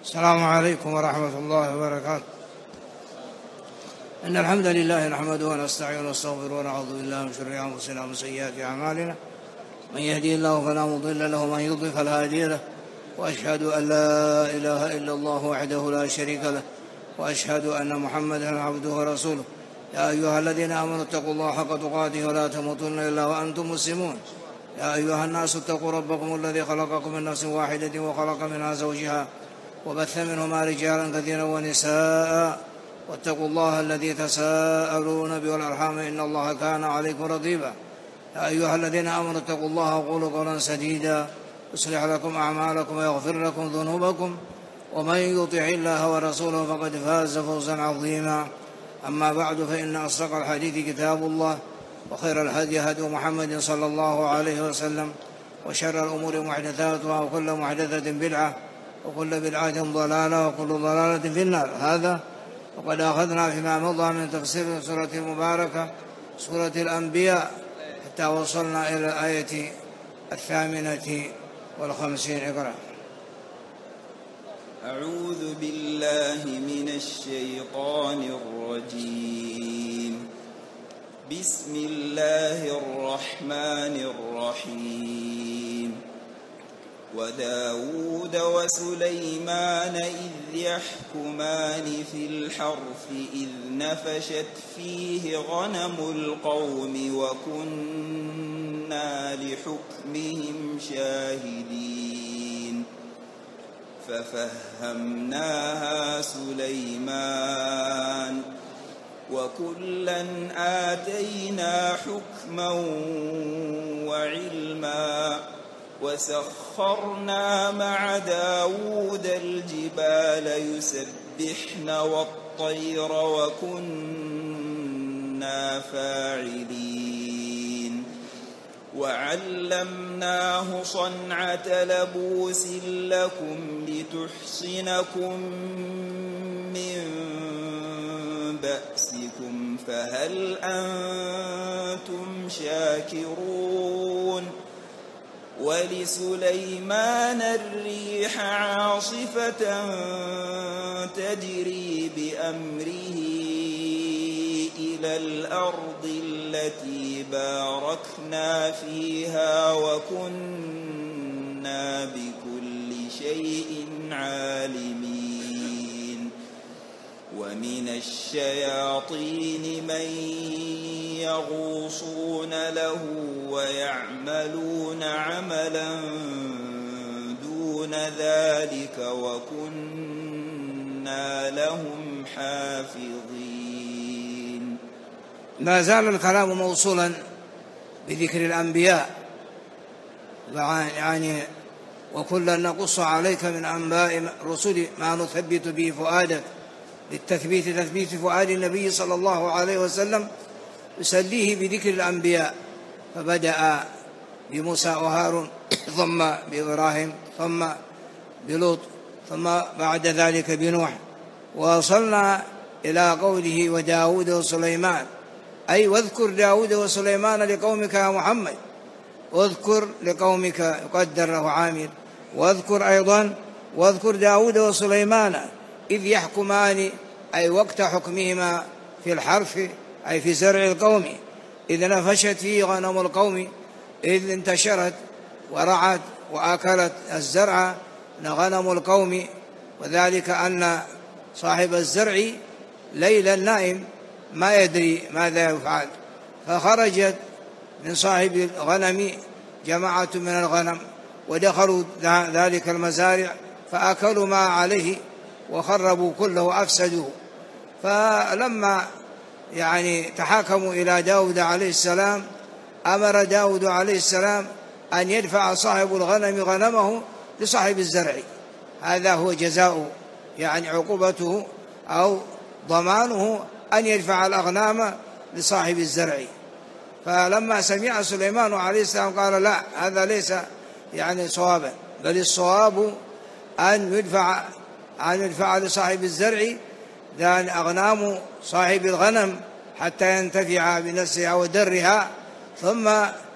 السلام عليكم ورحمة الله وبركاته. إن الحمد لله نحمده ونستعينه ونستغفره ونعوذ بالله من شرور أنفسنا ومن سيئات أعمالنا، من يهدي الله فلا مضل له ومن يضلل فلا هادي له، وأشهد أن لا إله إلا الله وحده لا شريك له، وأشهد أن محمدا عبده ورسوله. يا أيها الذين آمنوا اتقوا الله حق تقاته ولا تموتن إلا وأنتم مسلمون. يا أيها الناس اتقوا ربكم الذي خلقكم من نفس واحدة وخلق منها زوجها وبث منهما رجالا كثيرا ونساء، واتقوا الله الذي تساءلون به والأرحام إن الله كان عليكم رقيبا. يا أيها الذين آمنوا اتقوا الله وقولوا قولا سديدا يصلح لكم أعمالكم ويغفر لكم ذنوبكم، ومن يطع الله ورسوله فقد فاز فوزا عظيما. أما بعد، فإن أصدق الحديث كتاب الله، وخير الهدي هدي محمد صلى الله عليه وسلم، وشر الأمور محدثاتها، وكل محدثة بدعة، وكل بدعة ضلالة، وكل ضلالة في النار. هذا وقد أخذنا فيما مضى من تفسير سورة المباركة سورة الأنبياء حتى وصلنا إلى الآية 58. اقرأ. أعوذ بالله من الشيطان الرجيم. بسم الله الرحمن الرحيم. وداود وسليمان إذ يحكمان في الحرث إذ نفشت فيه غنم القوم وكنا لحكمهم شاهدين. ففهمناها سليمان وكلا آتينا حكما وعلما، وسخرنا مع داود الجبال يسبحن والطير وكنا فاعلين. وعلمناه صنعة لبوس لكم لتحصنكم من بأسكم، فهل أنتم شاكرون؟ ولسليمان الريح عاصفة تجري بأمره إلى الأرض التي باركنا فيها وكنا بكل شيء عالمين. ومن الشياطين من يغوصون له ويعملون عملا دون ذلك وكنا لهم حافظين. ما زال الكلام موصولا بذكر الأنبياء، يعني وكلا نقص عليك من أنباء الرسل ما نثبت به فؤادك، تثبيت فؤاد النبي صلى الله عليه وسلم يسليه بذكر الأنبياء، فبدأ بموسى وهارون، ثم بإبراهيم، ثم بلوط، ثم بعد ذلك بنوح، ووصلنا إلى قوله وداود وسليمان، أي واذكر داود وسليمان لقومك يا محمد، واذكر لقومك يقدر له عامل، واذكر أيضا واذكر داود وسليمان إذ يحكمان، أي وقت حكمهما في الحرث، أي في زرع القوم، إذ نفشت فيه غنم القوم، إذ انتشرت ورعت وأكلت الزرع غنم القوم، وذلك أن صاحب الزرع ليلا نائم ما يدري ماذا يفعل، فخرجت من صاحب الغنم جماعة من الغنم ودخلوا ذلك المزارع فأكلوا ما عليه وخربوا كله أفسدوه. فلما تحاكموا إلى داود عليه السلام، أمر داود عليه السلام أن يدفع صاحب الغنم غنمه لصاحب الزرع، هذا هو جزاؤه، عقوبته أو ضمانه أن يدفع الأغنام لصاحب الزرع. فلما سمع سليمان عليه السلام قال لا، هذا ليس صوابا، بل الصواب أن يدفع لصاحب الزرع أغنام صاحب الغنم حتى ينتفع بنفسها ودرها، ثم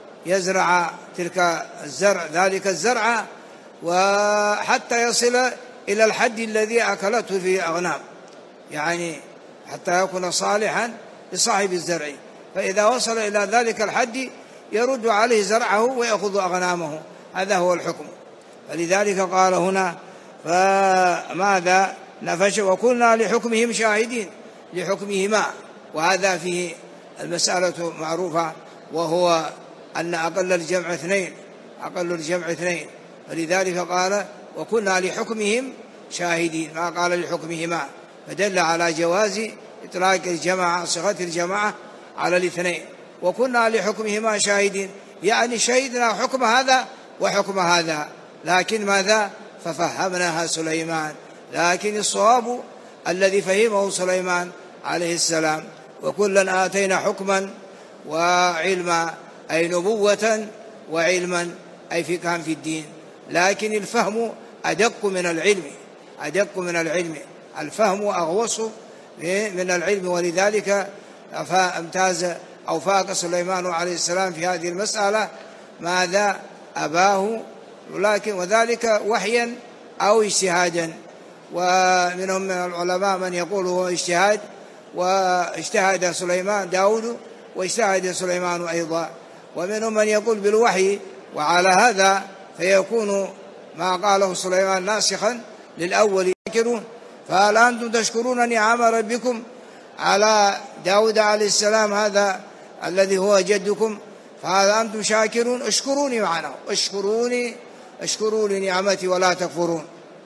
يزرع ذلك الزرع وحتى يصل إلى الحد الذي أكلته فيه أغنام، يعني حتى يكون صالحا لصاحب الزرع، فإذا وصل إلى ذلك الحد يرد عليه زرعه ويأخذ أغنامه، هذا هو الحكم. فلذلك قال هنا فماذا نفش وكنا لحكمهم شاهدين، لحكمهما، وهذا فيه المسألة معروفة، وهو أن أقل الجمع اثنين، فلذلك قال وكنا لحكمهم شاهدين، ما قال لحكمهما، فدل على جواز إطلاق الجماعة صيغة الجماعة على الاثنين. وكنا لحكمهما شاهدين يعني شهدنا حكم هذا وحكم هذا، لكن ماذا ففهمناها سليمان، لكن الصواب الذي فهمه سليمان عليه السلام وكلا آتينا حكما وعلما، أي نبوة وعلما، أي فقها في الدين، لكن الفهم أدق من العلم، الفهم أغوص من العلم، ولذلك امتاز أو فاق سليمان عليه السلام في هذه المسألة ماذا أباه، ولكن وذلك وحيا أو اجتهادا. ومنهم من العلماء من يقول هو اجتهاد، واجتهد سليمان داود واجتهد سليمان أيضا، ومنهم من يقول بالوحي، وعلى هذا فيكون ما قاله سليمان ناسخا للأول. فهل أنتم تشكرون نعم ربكم على داود عليه السلام هذا الذي هو جدكم، فهل أنتم شاكرون؟ اشكروني معنا، اشكروا لنعمتي ولا تكفرون.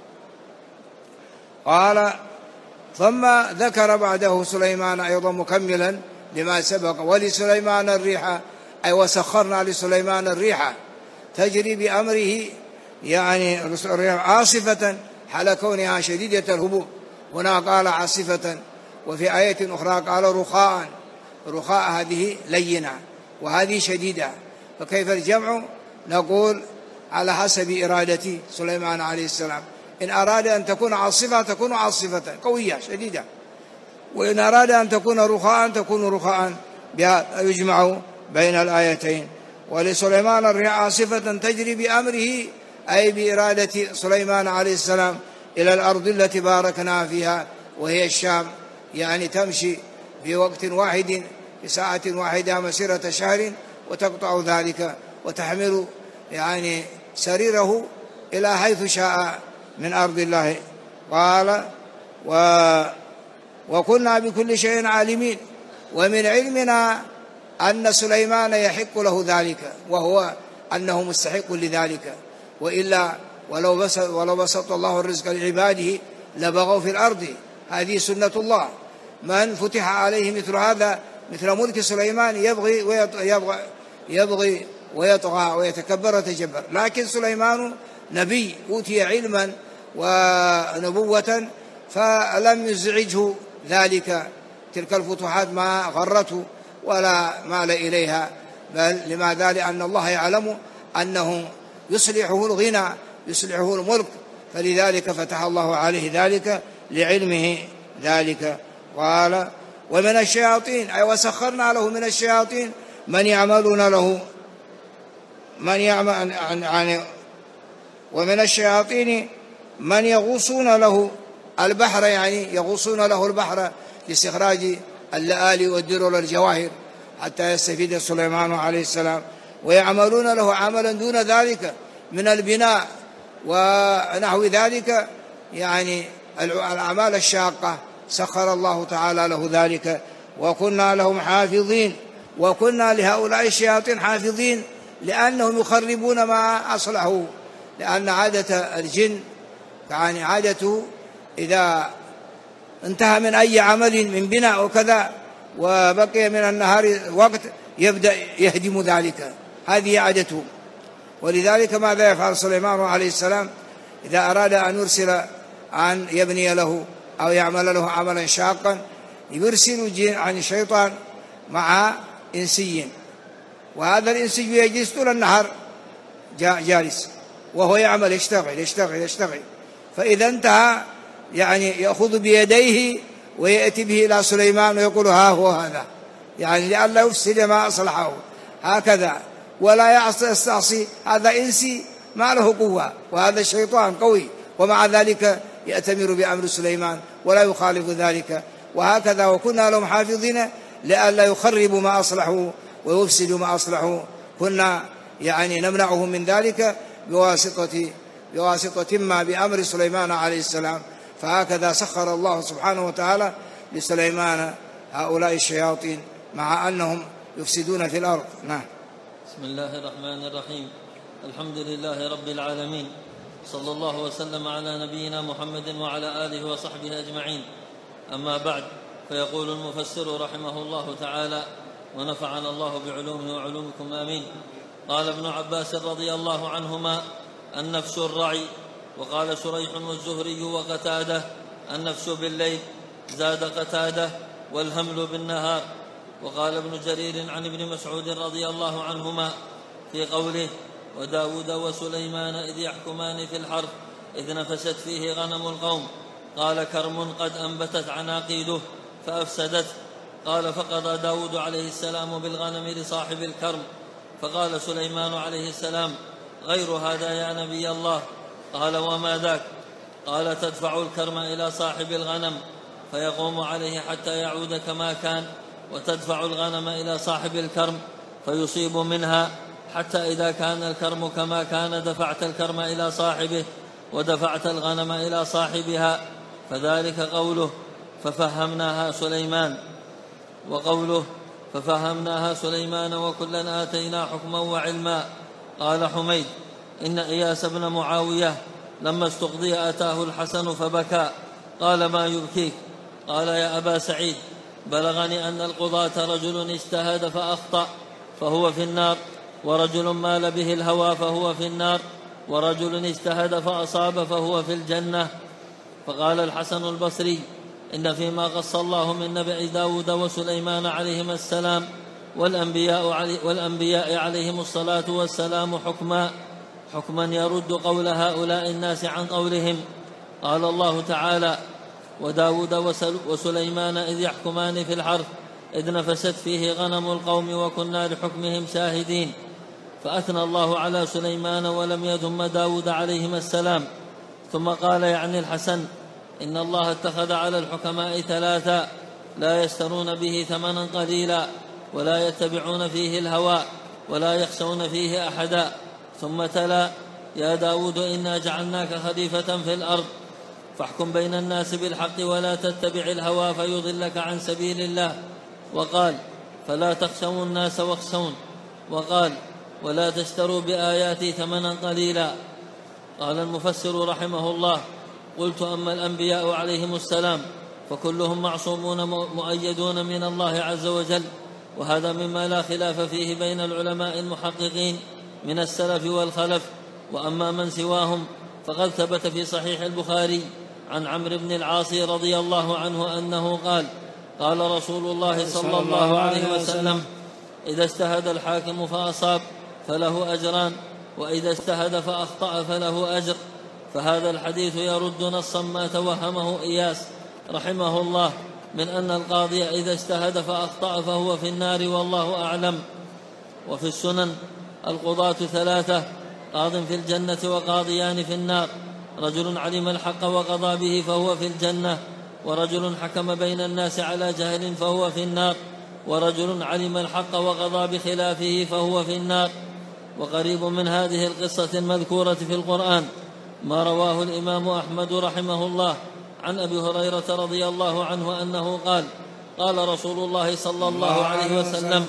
قال ثم ذكر بعده سليمان أيضا مكملا لما سبق ولسليمان الريح، أي وسخرنا لسليمان الريح تجري بأمره، يعني الريح عاصفة حال كونها شديدة الهبوب، هنا قال عاصفة، وفي آية أخرى قال رخاء هذه لينة وهذه شديدة، فكيف الجمع؟ نقول على حسب إرادة سليمان عليه السلام، إن أراد أن تكون عاصفة تكون عاصفة قوية شديدة، وإن أراد أن تكون رخاء تكون رخاء، يجمع بين الآيتين. ولسليمان الريح عاصفة تجري بأمره، أي بإرادة سليمان عليه السلام، إلى الأرض التي باركنا فيها وهي الشام، يعني تمشي في وقت واحد في ساعة واحدة مسيرة شهر، وتقطع ذلك وتحمل يعني سريره إلى حيث شاء من أرض الله. قال وكنا بكل شيء عالمين، ومن علمنا أن سليمان يحق له ذلك، وهو أنه مستحق لذلك، وإلا ولو بسط الله الرزق لعباده لبغوا في الأرض، هذه سنة الله، من فتح عليه مثل هذا مثل ملك سليمان يبغي ويطغى ويتكبر ويتجبر، لكن سليمان نبي أوتي علما ونبوة فلم يزعجه ذلك، تلك الفتوحات ما غرته ولا مال إليها، بل لماذا؟ لأن الله يعلم أنه يصلحه الغنى يصلحه الملك، فلذلك فتح الله عليه ذلك لعلمه ذلك. قال ومن الشياطين، أي وسخرنا له من الشياطين من يعملون له ومن الشياطين من يغوصون له البحر، يعني يغوصون له البحر لاستخراج اللآلئ والدرر والجواهر حتى يستفيد سليمان عليه السلام، ويعملون له عملا دون ذلك من البناء ونحو ذلك، يعني الأعمال الشاقة سخر الله تعالى له ذلك. وكنا لهم حافظين، وكنا لهؤلاء الشياطين حافظين لأنهم يخربون ما أصلحوا، لأن عادة الجن يعني عادته إذا انتهى من أي عمل من بناء وكذا وبقي من النهار وقت يبدأ يهدم ذلك، هذه عادته. ولذلك ماذا يفعل سليمان عليه السلام إذا أراد أن يرسل أن يبني له أو يعمل له عملا شاقا؟ يرسل عن الشيطان مع إنسي، وهذا الإنسي يجلس طول النهار جالس وهو يعمل يشتغل، فإذا انتهى يعني يأخذ بيديه ويأتي به إلى سليمان ويقول ها هو هذا، يعني لئلا يفسد ما أصلحه هكذا، ولا يستعصي، هذا إنسي ما له قوة، وهذا الشيطان قوي ومع ذلك يأتمر بأمر سليمان ولا يخالف ذلك. وهكذا وكنا لهم حافظين لئلا يخربوا ما أصلحوا ويفسدوا ما أصلحوا، كنا يعني نمنعهم من ذلك بواسطة ما بأمر سليمان عليه السلام. فهكذا سخر الله سبحانه وتعالى لسليمان هؤلاء الشياطين مع أنهم يفسدون في الأرض. نعم. بسم الله الرحمن الرحيم. الحمد لله رب العالمين، صلى الله وسلم على نبينا محمد وعلى آله وصحبه أجمعين. أما بعد، فيقول المفسر رحمه الله تعالى ونفعنا الله بعلومه وعلومكم آمين. قال ابن عباس رضي الله عنهما: النفس الرعي. وقال شريح والزهري وقتادة: النفس بالليل. زاد قتادة: والهمل بالنهار. وقال ابن جرير عن ابن مسعود رضي الله عنهما في قوله: وداود وسليمان إذ يحكمان في الحرث إذ نفست فيه غنم القوم، قال: كرم قد أنبتت عناقيده فأفسدته. قال: فقضى داود عليه السلام بالغنم لصاحب الكرم. فقال سليمان عليه السلام: غير هذا يا نبي الله. قال: وما ذاك؟ قال: تدفع الكرم إلى صاحب الغنم فيقوم عليه حتى يعود كما كان، وتدفع الغنم إلى صاحب الكرم فيصيب منها، حتى إذا كان الكرم كما كان دفعت الكرم إلى صاحبه ودفعت الغنم إلى صاحبها. فذلك قوله: ففهمناها سليمان. وقوله: ففهمناها سليمان وكلا آتينا حكما وعلما. قال حميد: إن إياس بن معاوية لما استقضي أتاه الحسن فبكى. قال: ما يبكيك؟ قال: يا أبا سعيد، بلغني أن القضاة رجل اجتهد فأخطأ فهو في النار، ورجل مال به الهوى فهو في النار، ورجل اجتهد فأصاب فهو في الجنة. فقال الحسن البصري: إن فيما قص الله من نبع داود وسليمان عليهما السلام والأنبياء عليهم الصلاة والسلام حكما يرد قول هؤلاء الناس عن قولهم. قال الله تعالى: وداود وسليمان إذ يحكمان في الحرث إذ نفست فيه غنم القوم وكنا لحكمهم شاهدين. فأثنى الله على سليمان ولم يذم داود عليهما السلام. ثم قال يعني الحسن: إن الله اتخذ على الحكماء ثلاثا لا يشترون به ثمنا قليلا ولا يتبعون فيه الهوى ولا يخشون فيه أحدا. ثم تلا: يا داود إنا جعلناك خليفة في الأرض فاحكم بين الناس بالحق ولا تتبع الهوى فيضلك عن سبيل الله. وقال: فلا تخشوا الناس واخشون. وقال: ولا تشتروا بآياتي ثمنا قليلا. قال المفسر رحمه الله: قلت: أما الأنبياء عليهم السلام فكلهم معصومون مؤيدون من الله عز وجل، وهذا مما لا خلاف فيه بين العلماء المحققين من السلف والخلف. وأما من سواهم فقد ثبت في صحيح البخاري عن عمرو بن العاص رضي الله عنه أنه قال: قال رسول الله صلى الله عليه وسلم: إذا اجتهد الحاكم فأصاب فله أجران، وإذا اجتهد فأخطأ فله أجر. فهذا الحديث يرد نصا ما توهمه إياس رحمه الله من أن القاضي إذا اجتهد فأخطأ فهو في النار، والله أعلم. وفي السنن: القضاة ثلاثة: قاض في الجنة وقاضيان في النار، رجل علم الحق وقضى به فهو في الجنة، ورجل حكم بين الناس على جهل فهو في النار، ورجل علم الحق وقضى بخلافه فهو في النار. وقريب من هذه القصة المذكورة في القرآن ما رواه الإمام أحمد رحمه الله عن أبي هريرة رضي الله عنه أنه قال: قال رسول الله صلى الله عليه وسلم: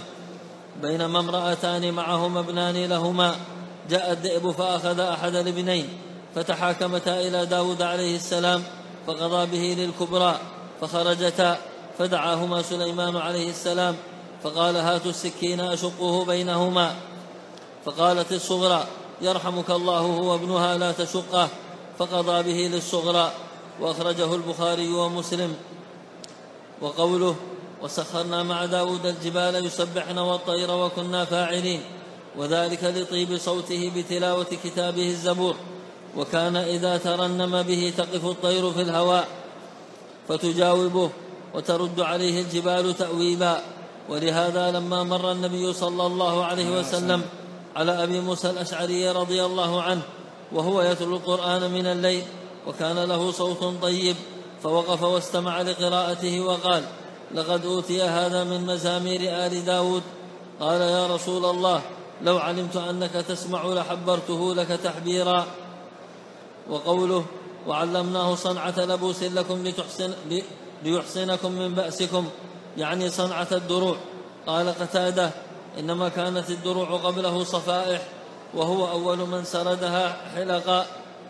بينما امرأتان معهما ابنان لهما جاء الذئب فأخذ أحد الابنين فتحاكمتا إلى داود عليه السلام فقضى به للكبرى، فخرجتا فدعاهما سليمان عليه السلام فقال: هاتوا السكين أشقه بينهما. فقالت الصغرى: يرحمك الله هو ابنها لا تشقه، فقضى به للصغرى. وأخرجه البخاري ومسلم. وقوله: وسخرنا مع داود الجبال يسبحن والطير وكنا فاعلين، وذلك لطيب صوته بتلاوة كتابه الزبور، وكان إذا ترنم به تقف الطير في الهواء فتجاوبه وترد عليه الجبال تأويبا. ولهذا لما مر النبي صلى الله عليه وسلم على أبي موسى الأشعري رضي الله عنه وهو يتلو القرآن من الليل وكان له صوت طيب، فوقف واستمع لقراءته وقال: لقد أوتي هذا من مزامير آل داود. قال: يا رسول الله، لو علمت أنك تسمع لحبرته لك تحبيرا. وقوله: وعلمناه صنعة لبوس لكم ليحصنكم من بأسكم، يعني صنعة الدروع. قال قتادة: إنما كانت الدروع قبله صفائح، وهو أول من سردها حلقا.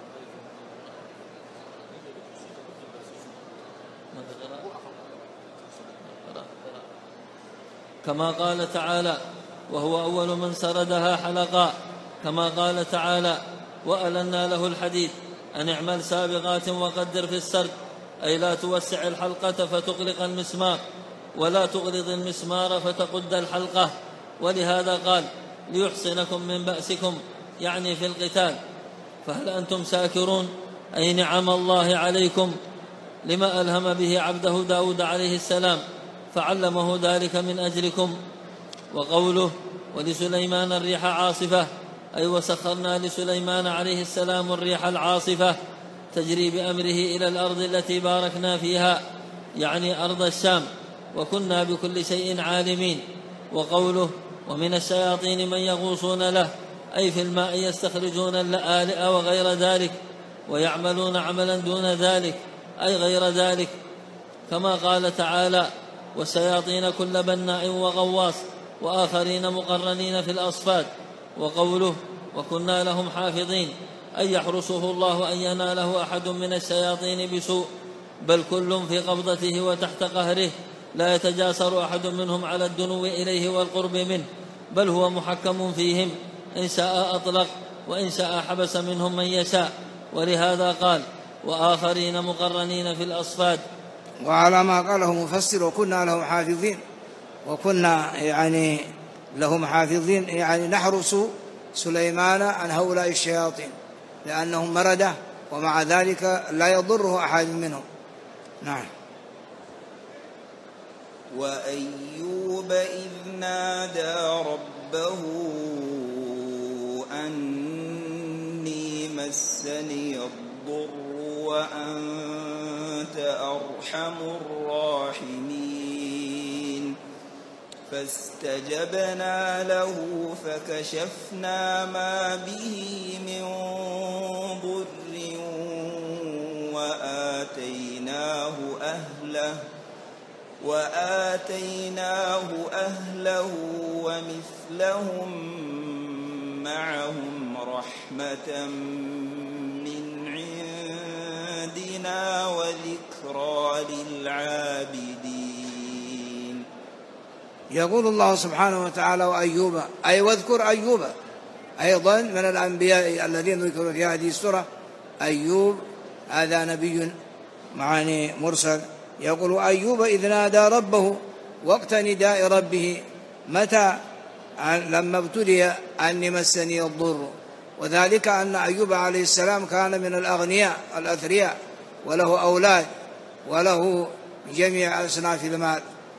كما قال تعالى: وهو أول من سردها حلقا. كما قال تعالى: وألنا له الحديد أن اعمل سابغات وقدر في السرد، أي لا توسع الحلقة فتغلق المسمار، ولا تغلظ المسمار فتقد الحلقة. ولهذا قال: ليحصنكم من بأسكم، يعني في القتال. فهل أنتم ساكرون؟ أي نعم الله عليكم لما ألهم به عبده داود عليه السلام، فعلمه ذلك من أجلكم. وقوله: ولسليمان الريح عاصفة، أي وسخرنا لسليمان عليه السلام الريح العاصفة تجري بأمره إلى الأرض التي باركنا فيها، يعني أرض الشام، وكنا بكل شيء عالمين. وقوله: ومن الشياطين من يغوصون له، أي في الماء يستخرجون اللآلئ وغير ذلك، ويعملون عملا دون ذلك، أي غير ذلك. كما قال تعالى: والشياطين كل بناء وغواص، وآخرين مقرنين في الأصفاد. وقوله: وكنا لهم حافظين، أي يحرسه الله أن يناله أحد من الشياطين بسوء، بل كل في قبضته وتحت قهره، لا يتجاسر أحد منهم على الدنو إليه والقرب منه، بل هو محكم فيهم، إن شاء أطلق وإن شاء حبس منهم من يشاء. ولهذا قال: وآخرين مقرنين في الأصفاد. وعلى ما قاله مفسر: وكنا لهم حافظين، وكنا يعني لهم حافظين، يعني نحرس سليمان عن هؤلاء الشياطين لأنهم مردة، ومع ذلك لا يضره أحد منهم. نعم. وأيوب إذ نادى ربه أني مسني الضر وأنت أرحم الراحمين، فاستجبنا له فكشفنا ما به من ضر وآتيناه أهله ومثلهم معهم رحمة من عندنا وذكرى للعابدين. يقول الله سبحانه وتعالى: وأيوب، أي واذكر أيوب أيضا من الأنبياء الذين ذكروا في هذه السورة. أيوب هذا نبي معاني مرسل. يقول: أيوب إذ نادى ربه، وقت نداء ربه، متى؟ لما ابتلي أني مسني الضر، وذلك أن أيوب عليه السلام كان من الأغنياء الأثرياء، وله أولاد وله جميع أصناف المال،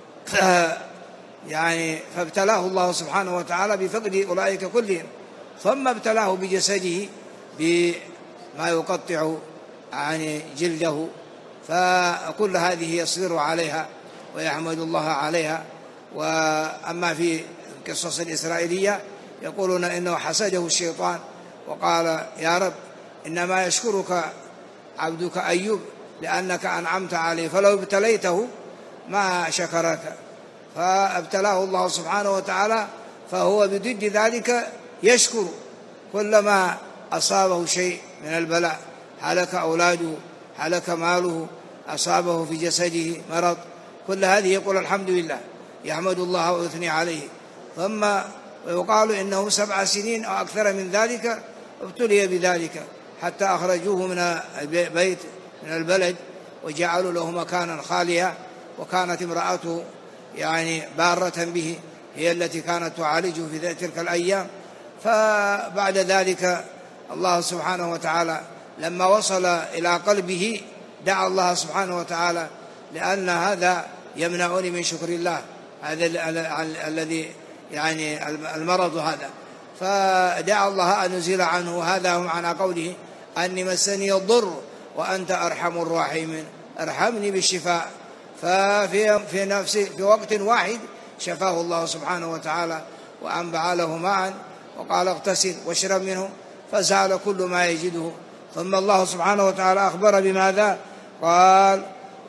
يعني فابتلاه الله سبحانه وتعالى بفقد أولئك كلهم، ثم ابتلاه بجسده بما يقطع يعني جلده، فكل هذه يصبر عليها ويحمد الله عليها. وأما في القصص الإسرائيلية يقولون إنه حسده الشيطان وقال: يا رب، إنما يشكرك عبدك أيوب لأنك أنعمت عليه، فلو ابتليته ما شكرك. فابتلاه الله سبحانه وتعالى، فهو بضد ذلك يشكر. كلما أصابه شيء من البلاء، هلك أولاده، هلك ماله، أصابه في جسده مرض، كل هذه يقول الحمد لله، يحمد الله ويثني عليه. ثم ويقال إنه 7 سنين أو أكثر من ذلك ابتلي بذلك، حتى أخرجوه من البيت من البلد وجعلوا له مكانا خاليا، وكانت امرأته يعني بارة به، هي التي كانت تعالجه في تلك الأيام. فبعد ذلك الله سبحانه وتعالى لما وصل إلى قلبه دعا الله سبحانه وتعالى، لأن هذا يمنعني من شكر الله، هذا الذي يعني المرض هذا، فدعا الله أن يزيل عنه. هذا هو معنى قوله: أني مسني الضر وأنت أرحم الراحمين، ارحمني بالشفاء. ففي نفسه في وقت واحد شفاه الله سبحانه وتعالى وأنبع له ماء وقال اغتسل واشرب منه فزال كل ما يجده. ثم الله سبحانه وتعالى أخبر بماذا؟ قال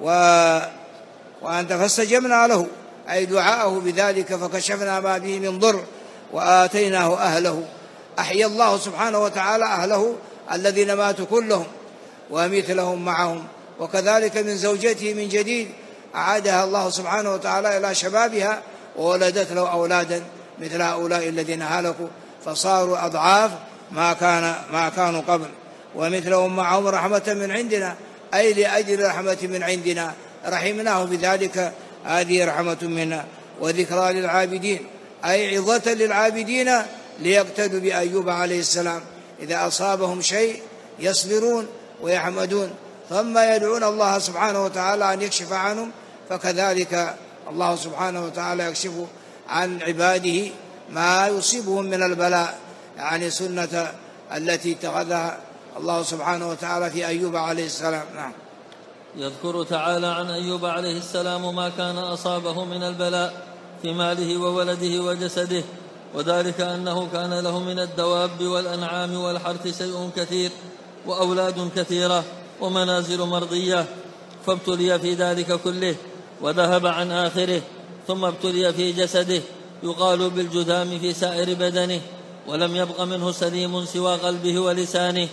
وأنت فاستجبنا له، أي دعاءه بذلك، فكشفنا ما به من ضر وآتيناه أهله. أحيا الله سبحانه وتعالى أهله الذين ماتوا كلهم ومثلهم معهم. وكذلك من زوجته من جديد أعادها الله سبحانه وتعالى إلى شبابها وولدت له أولادا مثل هؤلاء الذين هلكوا فصاروا أضعاف ما كانوا قبل، ومثلهم معهم رحمة من عندنا، أي لأجل رحمة من عندنا رحمناه بذلك، هذه رحمة منا. وذكرى للعابدين، أي عظة للعابدين ليقتدوا بأيوب عليه السلام، إذا أصابهم شيء يصبرون ويحمدون ثم يدعون الله سبحانه وتعالى أن يكشف عنهم، فكذلك الله سبحانه وتعالى يكشف عن عباده ما يصيبهم من البلاء، يعني سنة التي اتخذها الله سبحانه وتعالى في أيوب عليه السلام. نعم. يذكر تعالى عن أيوب عليه السلام ما كان أصابه من البلاء في ماله وولده وجسده، وذلك أنه كان له من الدواب والأنعام والحرث شيء كثير وأولاد كثيرة ومنازل مرضية، فابتلي في ذلك كله وذهب عن آخره. ثم ابتلي في جسده يقال بالجذام في سائر بدنه، ولم يبق منه سليم سوى قلبه ولسانه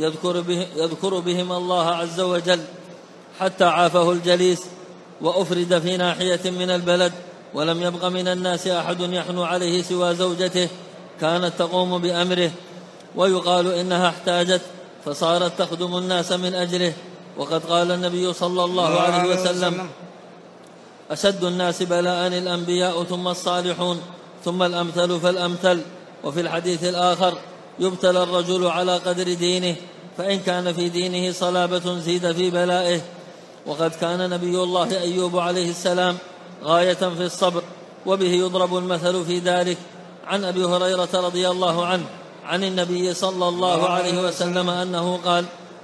يذكر بهم الله عز وجل، حتى عافه الجليس وأفرد في ناحية من البلد، ولم يبق من الناس أحد يحنو عليه سوى زوجته كانت تقوم بأمره، ويقال إنها احتاجت فصارت تخدم الناس من أجله. وقد قال النبي صلى الله عليه وسلم: أشد الناس بلاء الأنبياء ثم الصالحون ثم الأمثل فالأمثل. وفي الحديث الآخر: يبتلى الرجل على قدر دينه، فإن كان في دينه صلابة زيد في بلائه. وقد كان نبي الله أيوب عليه السلام غاية في الصبر، وبه يضرب المثل في ذلك. عن أبي هريرة رضي الله عنه عن النبي صلى الله عليه وسلم أنه قال: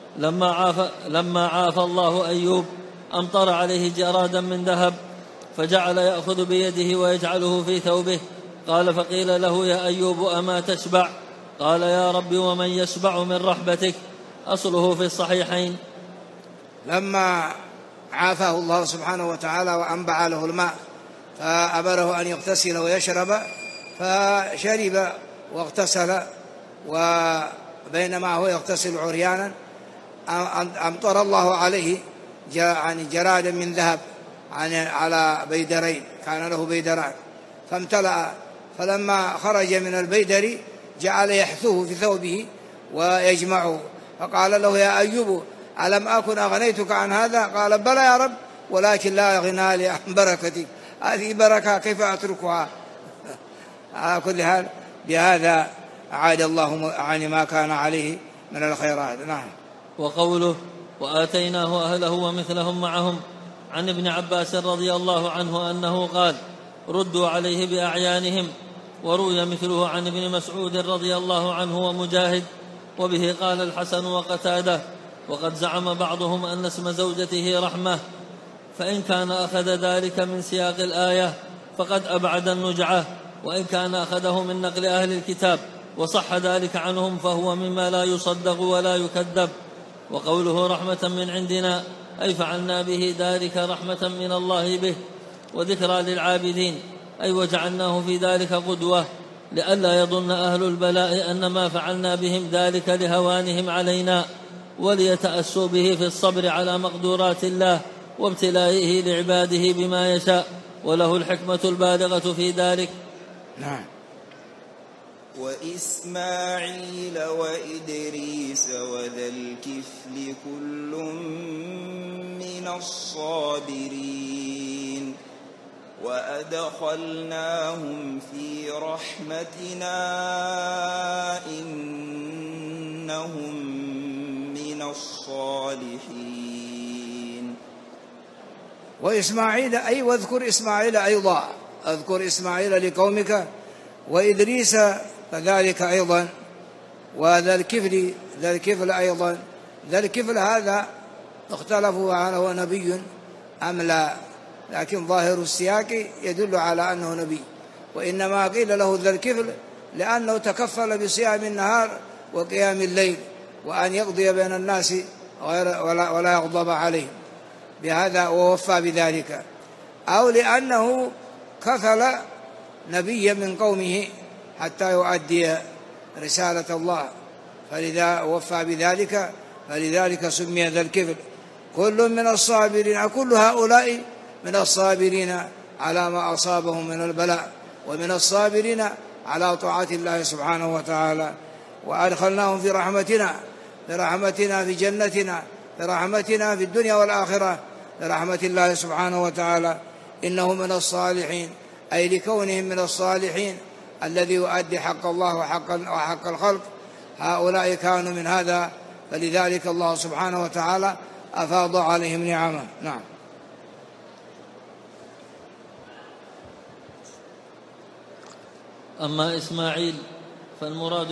لما عافى الله أيوب أمطر عليه جرادا من ذهب، فجعل يأخذ بيده ويجعله في ثوبه. قال: فقيل له: يا أيوب أما تشبع؟ قال: يا رب ومن يشبع من رحمتك. أصله في الصحيحين. لما عافاه الله سبحانه وتعالى وأنبع له الماء فأمره أن يغتسل ويشرب، فشرب واغتسل، وبينما هو يغتسل عريانا أمطر الله عليه جرادا من ذهب على بيدرين، كان له بيدران فامتلأ، فلما خرج من البيدر جعل يحثوه في ثوبه ويجمعه، فقال له: يا أيوب ألم أكن أغنيتك عن هذا؟ قال: بلى يا رب، ولكن لا أغنى لي عن بركتك، هذه بركة كيف أتركها؟ على كل حال بهذا أعاد الله عن ما كان عليه من الخيرات. نعم. وقوله: وآتيناه أهله ومثلهم معهم. عن ابن عباس رضي الله عنه أنه قال: ردوا عليه بأعيانهم. وروي مثله عن ابن مسعود رضي الله عنه ومجاهد، وبه قال الحسن وقتاده. وقد زعم بعضهم أن اسم زوجته رحمة، فإن كان أخذ ذلك من سياق الآية فقد أبعد النجعة، وإن كان أخذه من نقل أهل الكتاب وصح ذلك عنهم فهو مما لا يصدق ولا يكذب. وقوله رحمة من عندنا أي فعلنا به ذلك رحمة من الله به وذكرى للعابدين، أي وجعلناه في ذلك قدوة، لئلا يظن أهل البلاء أن ما فعلنا بهم ذلك لهوانهم علينا، وليتأسوا به في الصبر على مقدورات الله وابتلائه لعباده بما يشاء، وله الحكمة البالغة في ذلك. نعم. وإسماعيل وإدريس وذا الكفل كل من الصابرين وأدخلناهم في رحمتنا إنهم من الصالحين. وإسماعيل أي واذكر إسماعيل أيضا، اذكر إسماعيل لقومك، وإدريس كذلك أيضا، وذا الكفل أيضا ذا الكفل هذا اختلفوا هل هو نبي أم لا، لكن ظاهر السياق يدل على أنه نبي، وإنما قيل له ذا الكفل لأنه تكفل بصيام النهار وقيام الليل، وأن يقضي بين الناس ولا يغضب عليهم بهذا ووفى بذلك، أو لأنه كفل نبيا من قومه حتى يؤدي رسالة الله فلذا وفى بذلك، فلذلك سمي ذا الكفل. كل من الصابرين، كل هؤلاء من الصابرين على ما أصابهم من البلاء، ومن الصابرين على طاعة الله سبحانه وتعالى، وأدخلناهم في رحمتنا في جنتنا، برحمتنا في الدنيا والآخرة، برحمة الله سبحانه وتعالى. إنهم من الصالحين، أي لكونهم من الصالحين الذي يؤدي حق الله وحق الخلق، هؤلاء كانوا من هذا، فلذلك الله سبحانه وتعالى أفاض عليهم نعمه. نعم. أما إسماعيل فالمراد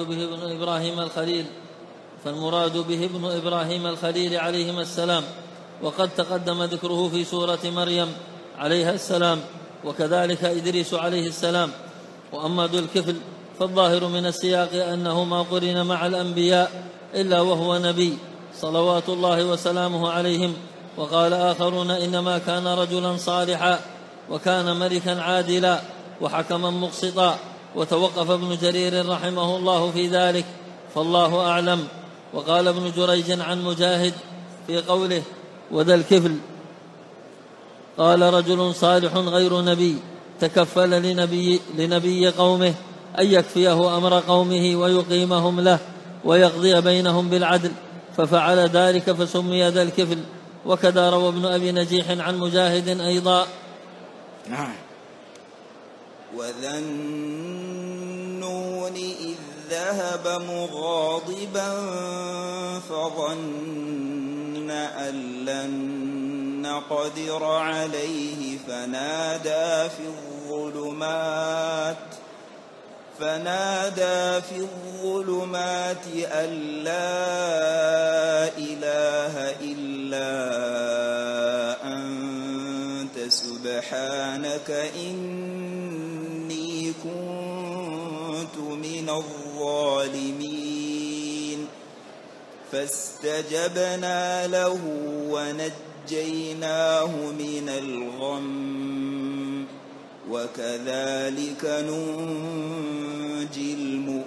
به ابن إبراهيم الخليل عليهما السلام، وقد تقدم ذكره في سورة مريم عليها السلام، وكذلك إدريس عليه السلام. وأما ذو الكفل فالظاهر من السياق أنه ما قرن مع الأنبياء إلا وهو نبي صلوات الله وسلامه عليهم. وقال آخرون إنما كان رجلا صالحا وكان ملكا عادلا وحكما مقسطا، وتوقف ابن جرير رحمه الله في ذلك، فالله أعلم. وقال ابن جريج عن مجاهد في قوله وذا الكفل قال رجل صالح غير نبي تكفل لنبي قومه أن يكفيه أمر قومه ويقيمهم له ويقضي بينهم بالعدل، ففعل ذلك فسمي ذا الكفل. وكذا روى ابن أبي نجيح عن مجاهد أيضا. وذا النون إذ ذهب مغاضبا فظن أن لن نقدر عليه فنادى في الظلمات أن لا إله إلا أنت سبحانك إني كنت من الظالمين. فاستجبنا له ونجيناه من الغم وكذلك ننجي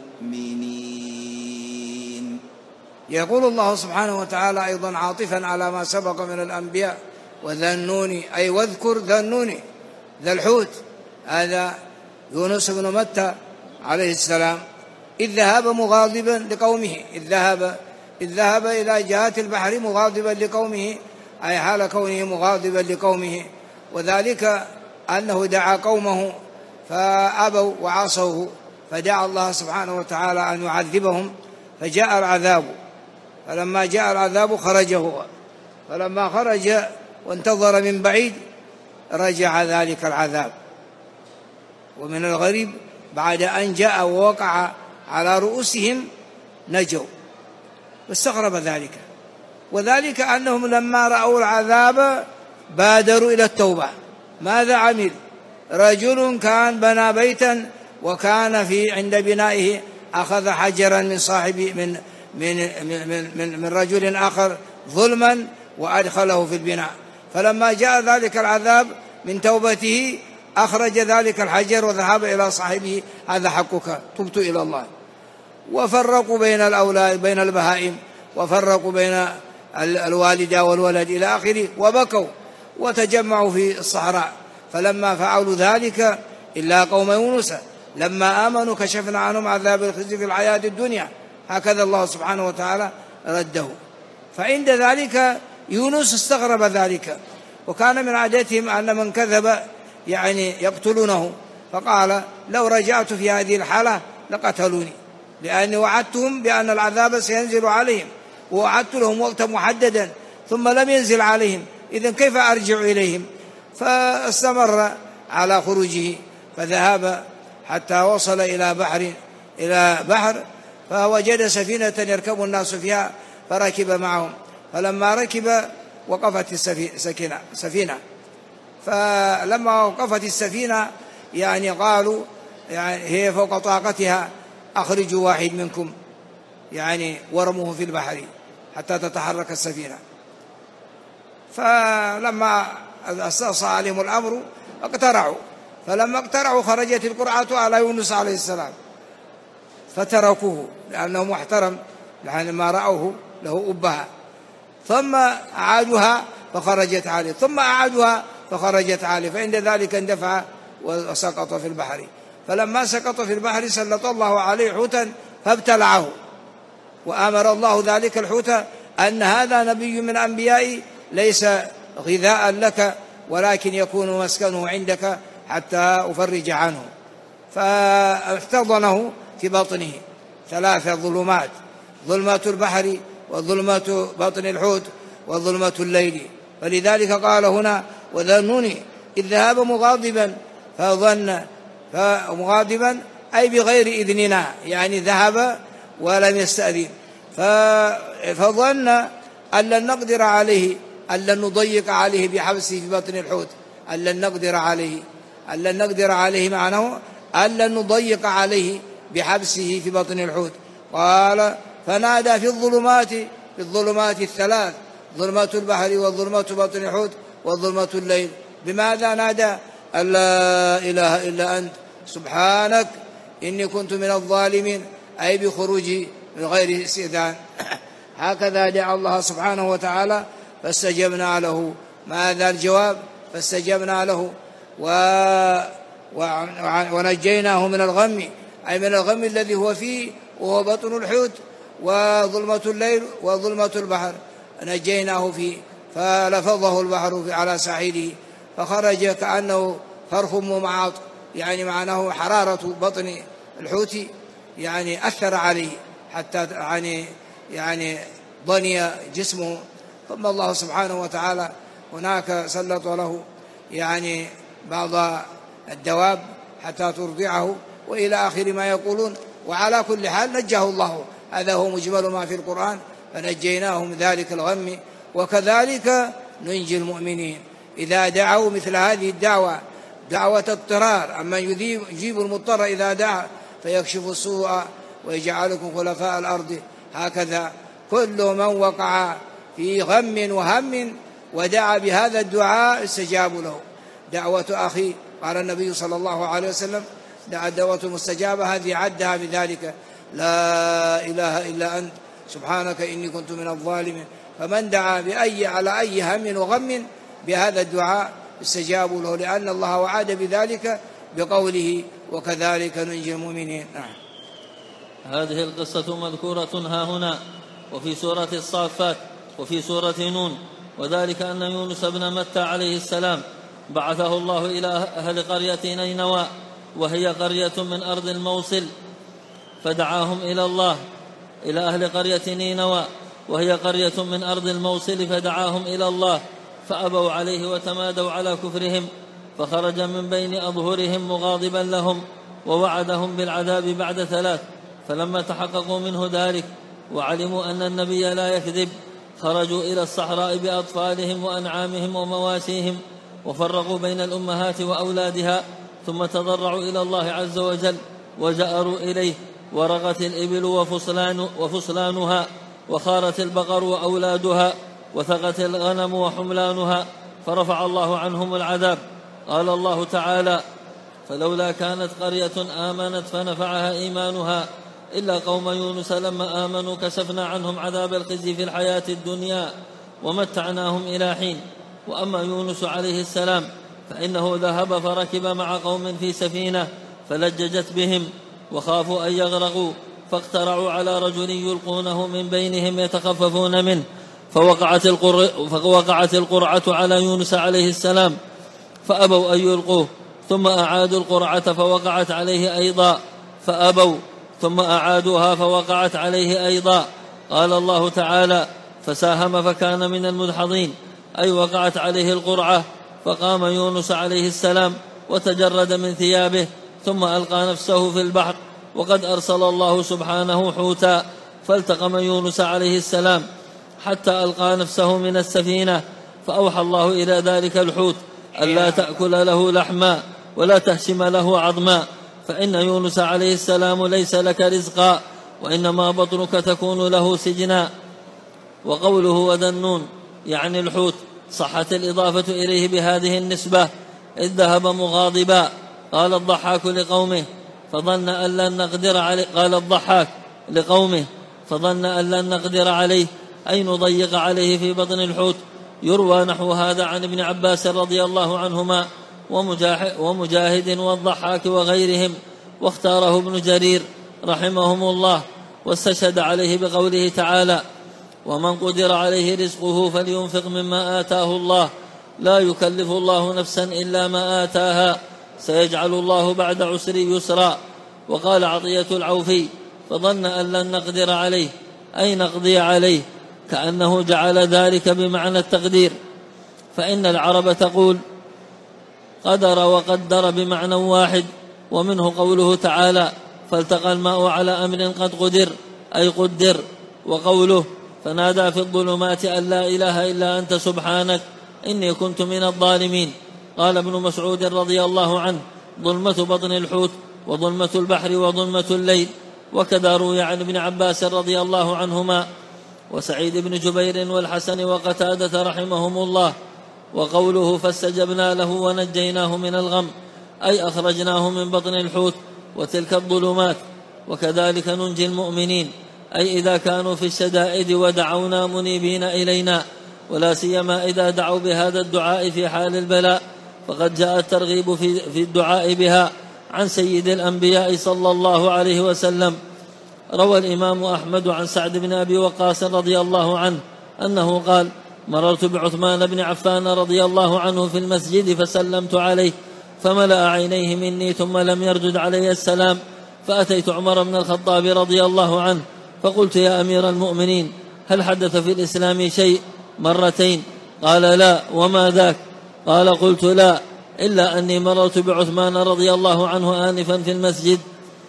المؤمنين. يقول الله سبحانه وتعالى أيضا عاطفا على ما سبق من الأنبياء وذا النون، أي واذكر ذا النون ذا الحوت، هذا يونس بن متى عليه السلام، إذ ذهب مغاضبا لقومه، إذ ذهب إلى جهات البحر مغاضبا لقومه، أي حال كونه مغاضبا لقومه، وذلك أنه دعا قومه فأبوا وعصوه، فدعا الله سبحانه وتعالى أن يعذبهم، فجاء العذاب، فلما جاء العذاب خرج هو، فلما خرج وانتظر من بعيد رجع ذلك العذاب. ومن الغريب بعد أن جاء ووقع على رؤوسهم نجوا، واستغرب ذلك، وذلك أنهم لما رأوا العذاب بادروا إلى التوبة. ماذا عمل؟ رجل كان بنى بيتا، وكان في عند بنائه أخذ حجرا من صاحب من رجل آخر ظلما وأدخله في البناء، فلما جاء ذلك العذاب من توبته أخرج ذلك الحجر وذهب إلى صاحبه، هذا حقك، تبت إلى الله. وفرقوا بين الأولاد بين البهائم، وفرقوا بين الوالدة والولد إلى آخره، وبكوا وتجمعوا في الصحراء. فلما فعلوا ذلك إلا قوم يونس لما آمنوا كشفنا عنهم عذاب الخزي في الحياة الدنيا، هكذا الله سبحانه وتعالى رده. فعند ذلك يونس استغرب ذلك، وكان من عادتهم أن من كذب يقتلونه، فقال لو رجعت في هذه الحالة لقتلوني، لأني وعدتهم بأن العذاب سينزل عليهم، ووعدت لهم وقتا محددا ثم لم ينزل عليهم، إذن كيف أرجع إليهم؟ فاستمر على خروجه، فذهب حتى وصل إلى بحر فوجد سفينة يركب الناس فيها، فركب معهم. فلما ركب وقفت السفينة. فلما وقفت السفينة يعني قالوا يعني هي فوق طاقتها، أخرجوا واحد منكم يعني ورموه في البحر حتى تتحرك السفينة. فلما استصعب عليهم الأمر اقترعوا. فلما اقترعوا خرجت القرعة على يونس عليه السلام فتركوه لأنه محترم، لأن ما رأوه له أبها. ثم أعادوها فخرجت عليه، ثم أعادوها فخرجت عليه، فعند ذلك اندفع وسقط في البحر. فلما سقط في البحر سلط الله عليه حوتا فابتلعه، وأمر الله ذلك الحوت أن هذا نبي من أنبيائي ليس غذاء لك ولكن يكون مسكنه عندك حتى أفرج عنه. فاحتضنه في بطنه 3 ظلمات: ظلمات البحر وظلمات بطن الحوت وظلمات الليل. فلذلك قال هنا: وذنوني إذ ذهب مغاضبا فظن، فمغاضبا أي بغير إذننا، يعني ذهب ولم يستأذن. فظن أن لن نقدر عليه، أن لن نضيق عليه بحبسه في بطن الحوت، أن لن نقدر عليه، أن لن نقدر عليه معناه أن لن نضيق عليه بحبسه في بطن الحوت. قال: فنادى في الظلمات 3: ظلمات البحر وظلمات بطن الحوت وظلمات الليل. بماذا نادى؟ أن لا إله إلا أنت سبحانك إني كنت من الظالمين، أي بخروجي من غير استئذان. هكذا دعا الله سبحانه وتعالى فاستجبنا له. ماذا الجواب؟ فاستجبنا له ونجيناه من الغم، أي من الغم الذي هو فيه وهو بطن الحوت وظلمة الليل وظلمة البحر، نجيناه فيه. فلفظه البحر على ساحله فخرج كأنه فرخ ممعاط، يعني معناه حرارة بطن الحوت يعني أثر عليه حتى يعني ضني جسمه. ثم الله سبحانه وتعالى هناك سلط له يعني بعض الدواب حتى ترضعه وإلى آخر ما يقولون. وعلى كل حال نجاه الله، هذا هو مجمل ما في القرآن: فنجيناه من ذلك الغم وكذلك ننجي المؤمنين. إذا دعوا مثل هذه الدعوة، دعوة اضطرار، أما يجيب المضطر إذا دعا فيكشف السوء ويجعلكم خلفاء الأرض، هكذا كل من وقع في غم وهم ودعا بهذا الدعاء استجاب له. دعوة أخي، قال النبي صلى الله عليه وسلم: دعا الدعوة المستجابة هذه عدها بذلك: لا إله إلا أنت سبحانك إني كنت من الظالمين. فمن دعا على أي هم وغم بهذا الدعاء استجابوا له، لأن الله وعد بذلك بقوله: وكذلك ننجي المؤمنين. هذه القصة مذكورة هاهنا وفي سورة الصافات وفي سورة نون. وذلك أن يونس بن متى عليه السلام بعثه الله إلى أهل قرية نينوى، وهي قرية من أرض الموصل، فدعاهم إلى الله، إلى أهل قرية نينوى وهي قرية من أرض الموصل، فدعاهم إلى الله فأبوا عليه وتمادوا على كفرهم، فخرج من بين أظهرهم مغاضبا لهم ووعدهم بالعذاب بعد 3. فلما تحققوا منه ذلك وعلموا أن النبي لا يكذب خرجوا إلى الصحراء بأطفالهم وأنعامهم ومواشيهم، وفرقوا بين الأمهات وأولادها، ثم تضرعوا إلى الله عز وجل وجأروا إليه، ورغت الإبل وفصلانها، وخارت البقر وأولادها، وثغت الغنم وحملانها، فرفع الله عنهم العذاب. قال الله تعالى: فلولا كانت قرية آمنت فنفعها إيمانها إلا قوم يونس لما آمنوا كشفنا عنهم عذاب الخزي في الحياة الدنيا ومتعناهم إلى حين. وأما يونس عليه السلام فإنه ذهب فركب مع قوم في سفينة فلججت بهم وخافوا أن يغرقوا، فاقترعوا على رجل يلقونه من بينهم يتخففون منه، فوقعت القرعة على يونس عليه السلام فأبوا أن يلقوه، ثم أعادوا القرعة فوقعت عليه أيضا فأبوا، ثم أعادوها فوقعت عليه أيضا. قال الله تعالى: فساهم فكان من المدحضين، أي وقعت عليه القرعة، فقام يونس عليه السلام وتجرد من ثيابه ثم ألقى نفسه في البحر، وقد أرسل الله سبحانه حوتا فالتقم يونس عليه السلام حتى ألقى نفسه من السفينة، فأوحى الله إلى ذلك الحوت ألا تأكل له لحما ولا تهشم له عظما، فإن يونس عليه السلام ليس لك رزقا، وإنما بطنك تكون له سجنا. وقوله وذنون يعني الحوت صحت الإضافة إليه بهذه النسبة، إذ ذهب مغاضبا. قال الضحاك لقومه فظن أن لن نقدر عليه، قال الضحاك لقومه فظن أن لن نقدر عليه أي نضيق عليه في بطن الحوت. يروى نحو هذا عن ابن عباس رضي الله عنهما ومجاهد والضحاك وغيرهم، واختاره ابن جرير رحمهم الله، واستشهد عليه بقوله تعالى ومن قدر عليه رزقه فلينفق مما آتاه الله لا يكلف الله نفسا إلا ما آتاها سيجعل الله بعد عسر يسرا. وقال عطية العوفي فظن أن لن نقدر عليه أي نقضي عليه، كأنه جعل ذلك بمعنى التقدير، فإن العرب تقول قدر وقدر بمعنى واحد. ومنه قوله تعالى فالتقى الماء على أمر قد قدر أي قدر. وقوله فنادى في الظلمات أن لا إله إلا أنت سبحانك إني كنت من الظالمين. قال ابن مسعود رضي الله عنه ظلمة بطن الحوت وظلمة البحر وظلمة الليل. وكذا روي عن ابن عباس رضي الله عنهما وسعيد بن جبير والحسن وقتادة رحمهم الله. وقوله فاستجبنا له ونجيناه من الغم أي أخرجناه من بطن الحوت وتلك الظلمات. وكذلك ننجي المؤمنين أي إذا كانوا في الشدائد ودعونا منيبين إلينا، ولا سيما إذا دعوا بهذا الدعاء في حال البلاء، فقد جاء الترغيب في الدعاء بها عن سيد الأنبياء صلى الله عليه وسلم. روى الإمام أحمد عن سعد بن أبي وقاص رضي الله عنه أنه قال مررت بعثمان بن عفان رضي الله عنه في المسجد فسلمت عليه فملأ عينيه مني ثم لم يردد علي السلام، فأتيت عمر بن الخطاب رضي الله عنه فقلت يا أمير المؤمنين هل حدث في الإسلام شيء؟ مرتين. قال لا، وما ذاك؟ قال قلت لا، إلا أني مررت بعثمان رضي الله عنه آنفا في المسجد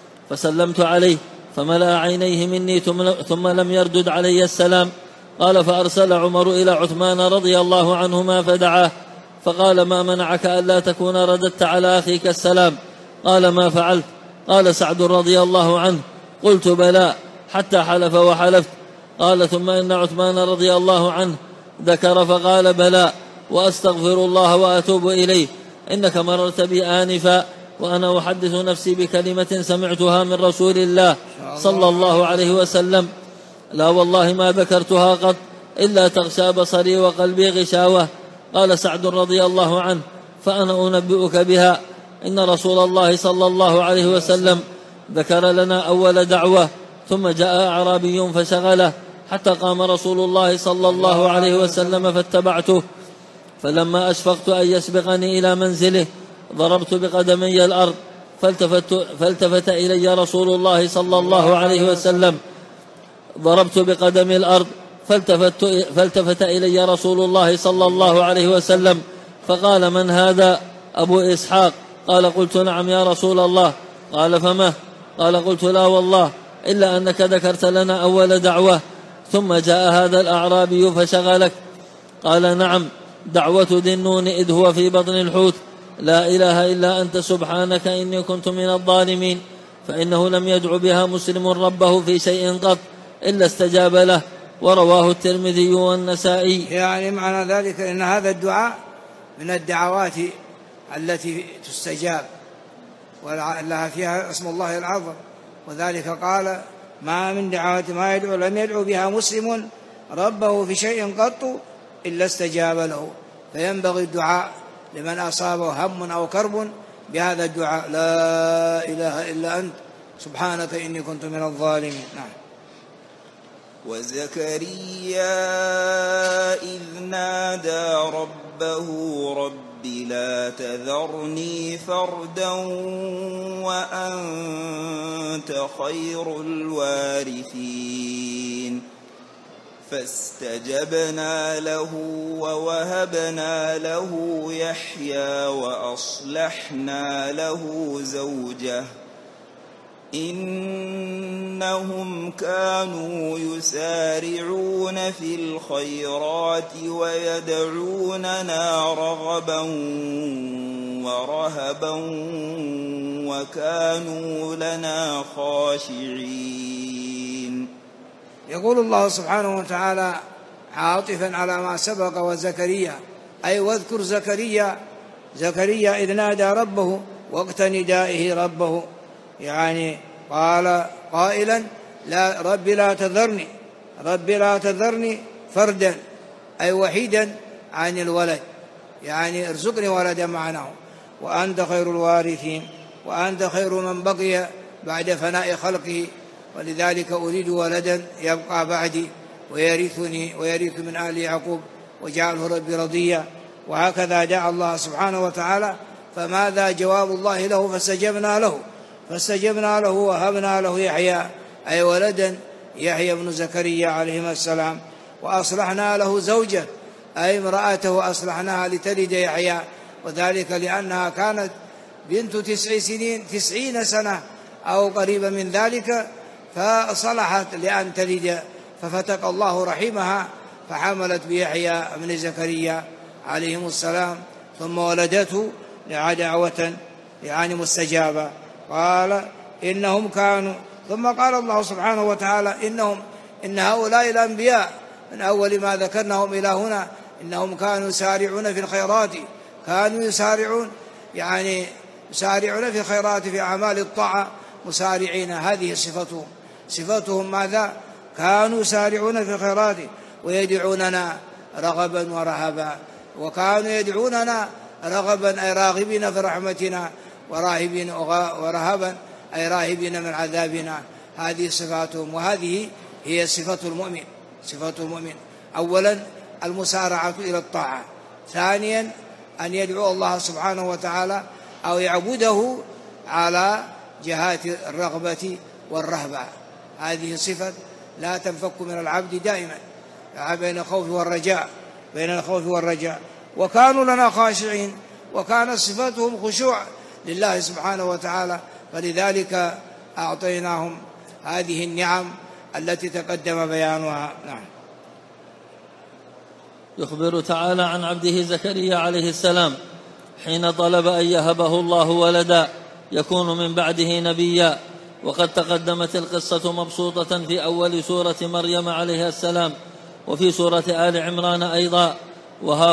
فسلمت عليه فملأ عينيه مني ثم لم يردد علي السلام. قال فأرسل عمر إلى عثمان رضي الله عنهما فدعاه فقال ما منعك ألا تكون رددت على أخيك السلام؟ قال ما فعلت؟ قال سعد رضي الله عنه قلت بلى حتى حلف وحلفت. قال ثم إن عثمان رضي الله عنه ذكر فقال بلى وأستغفر الله وأتوب إليه، إنك مررت بي آنفا وأنا أحدث نفسي بكلمة سمعتها من رسول الله صلى الله عليه وسلم لا والله ما ذكرتها قط إلا تغشى بصري وقلبي غشاوة. قال سعد رضي الله عنه فأنا أنبئك بها، إن رسول الله صلى الله عليه وسلم ذكر لنا أول دعوة ثم جاء أعرابي فشغله حتى قام رسول الله صلى الله عليه وسلم فاتبعته، فلما أشفقت أن يسبقني إلى منزله ضربت بقدمي الأرض فالتفت إلي رسول الله صلى الله عليه وسلم ضربت بقدم الأرض فالتفت إلي رسول الله صلى الله عليه وسلم فقال من هذا؟ أبو إسحاق. قال قلت نعم يا رسول الله. قال فما؟ قال قلت لا والله إلا أنك ذكرت لنا أول دعوة ثم جاء هذا الأعرابي فشغلك. قال نعم دعوة ذي النون إذ هو في بطن الحوت لا إله إلا أنت سبحانك إني كنت من الظالمين، فإنه لم يدع بها مسلم ربه في شيء قط إلا استجاب له. ورواه الترمذي والنسائي. يعني معنى ذلك أن هذا الدعاء من الدعوات التي تستجاب ولها فيها اسم الله العظم، وذلك قال ما من دعوة ما لم يدعو بها مسلم ربه في شيء قط إلا استجاب له. فينبغي الدعاء لمن أصابه هم أو كرب بهذا الدعاء لا إله إلا أنت سبحانك إني كنت من الظالمين. نعم. وزكريا إذ نادى ربه رب لا تذرني فردا وأنت خير الوارثين فاستجبنا له ووهبنا له يحيى وأصلحنا له زوجه إنهم كانوا يسارعون في الخيرات ويدعوننا رغبا ورهبا وكانوا لنا خاشعين. يقول الله سبحانه وتعالى عاطفا على ما سبق وزكريا، أي واذكر زكريا إذ نادى ربه وقت ندائه ربه، يعني قال قائلا لا رب لا تذرني فردا، أي وحيدا عن الولد، يعني ارزقني ولدا معناه، وأنت خير الوارثين، وأنت خير من بقي بعد فناء خلقه، ولذلك أريد ولدا يبقى بعدي ويرثني ويرث من آل يعقوب وجعله ربي رضيا. وهكذا دعا الله سبحانه وتعالى، فماذا جواب الله له؟ فاستجبنا له وهبنا له يحيى، أي ولدا يحيى بن زكريا عليهما السلام، وأصلحنا له زوجة، أي امرأته أصلحناها لتلد يحيى، وذلك لأنها كانت بنت 90 سنة أو قريبا من ذلك، فصلحت لأن تلد، ففتق الله رحمها فحملت بيحيى بن زكريا عليهم السلام، ثم ولدته دعوة يعني مستجابة. قال إنهم كانوا، ثم قال الله سبحانه وتعالى إن هؤلاء الأنبياء من أول ما ذكرناهم إلى هنا إنهم كانوا يسارعون في الخيرات، كانوا يسارعون في الخيرات في أعمال الطاعة مسارعين، هذه صفتهم ماذا؟ كانوا يسارعون في الخيرات ويدعوننا رغبا ورهبا، وكانوا يدعوننا رغبا أي راغبين في رحمتنا، ورهبا أي راهبين من عذابنا. هذه صفاتهم، وهذه هي صفة المؤمن. أولا المسارعة إلى الطاعة، ثانيا أن يدعو الله سبحانه وتعالى أو يعبده على جهات الرغبة والرهبة، هذه صفة لا تنفك من العبد دائما، بين الخوف والرجاء. وكانوا لنا خاشعين، وكانت صفتهم خشوع لله سبحانه وتعالى، فلذلك أعطيناهم هذه النعم التي تقدم بيانها. نعم. يخبر تعالى عن عبده زكريا عليه السلام حين طلب أن يهبه الله ولدا يكون من بعده نبيا، وقد تقدمت القصة مبسوطة في أول سورة مريم عليه السلام، وفي سورة آل عمران أيضا، وها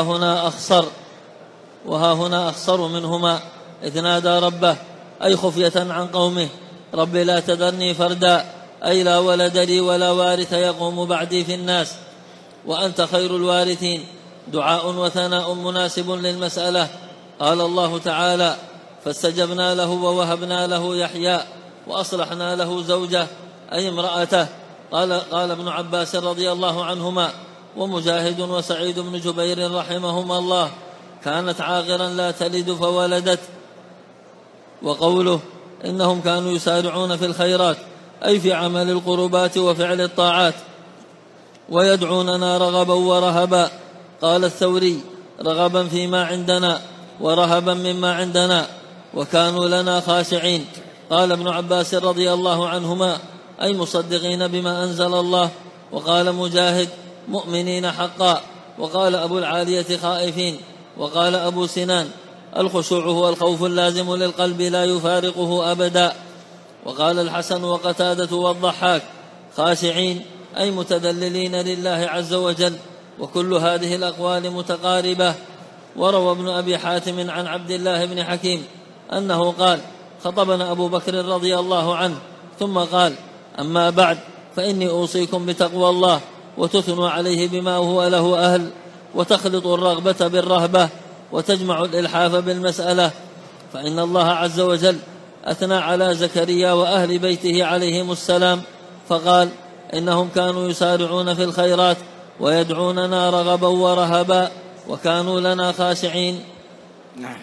هنا أخصر منهما إذ نادى ربه، أي خفية عن قومه، رب لا تذرني فردا، أي لا ولد لي ولا وارث يقوم بعدي في الناس، وأنت خير الوارثين، دعاء وثناء مناسب للمسألة. قال الله تعالى فاستجبنا له ووهبنا له يحيى وأصلحنا له زوجه، أي امرأته. قال ابن عباس رضي الله عنهما ومجاهد وسعيد بن جبير رحمهما الله كانت عاقرا لا تلد فولدت. وقوله إنهم كانوا يسارعون في الخيرات أي في عمل القربات وفعل الطاعات، ويدعوننا رغبا ورهبا. قال الثوري رغبا فيما عندنا ورهبا مما عندنا، وكانوا لنا خاشعين. قال ابن عباس رضي الله عنهما أي مصدقين بما أنزل الله. وقال مجاهد مؤمنين حقا. وقال أبو العالية خائفين. وقال أبو سنان الخشوع هو الخوف اللازم للقلب لا يفارقه أبدا. وقال الحسن وقتادة والضحاك خاشعين أي متذللين لله عز وجل. وكل هذه الأقوال متقاربة. وروى ابن أبي حاتم عن عبد الله بن حكيم أنه قال خطبنا أبو بكر رضي الله عنه ثم قال أما بعد فإني أوصيكم بتقوى الله وتثنوا عليه بما هو له أهل، وتخلط الرغبة بالرهبة، وتجمع الإلحاف بالمسألة، فإن الله عز وجل أثنى على زكريا وأهل بيته عليهم السلام فقال إنهم كانوا يسارعون في الخيرات ويدعوننا رغبا ورهبا وكانوا لنا خاشعين. نعم.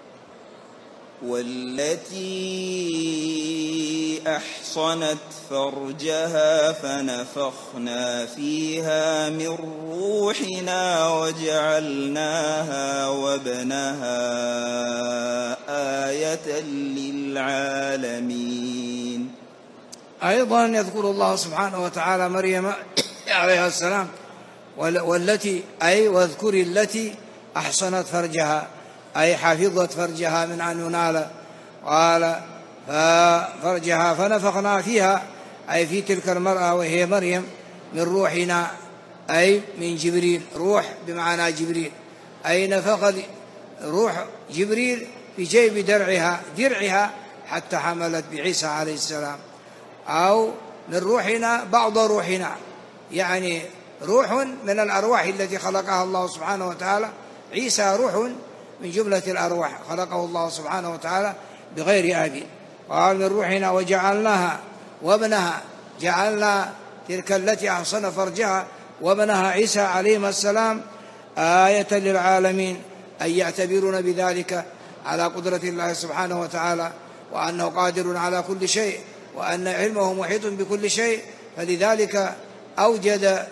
والتي أحصنت فرجها فنفخنا فيها من روحنا وجعلناها وابنها آية للعالمين. أيضا يذكر الله سبحانه وتعالى مريم عليها السلام واذكر التي أحصنت فرجها، أي حفظت فرجها من أن ينال. قال فرجها فنفخنا فيها، أي في تلك المرأة وهي مريم، من روحنا، أي من جبريل. روح بمعنى جبريل، أي نفخ روح جبريل في جيب درعها حتى حملت بعيسى عليه السلام. أو من روحنا بعض روحنا، يعني روح من الأرواح التي خلقها الله سبحانه وتعالى. عيسى روح من جملة الأرواح خلقه الله سبحانه وتعالى بغير أب. قال من روحنا وجعلناها وابنها، جعلنا تلك التي أحصن فرجها وابنها عيسى عليه السلام آية للعالمين، أي يعتبرون بذلك على قدرة الله سبحانه وتعالى، وأنه قادر على كل شيء، وأن علمه محيط بكل شيء. فلذلك أوجد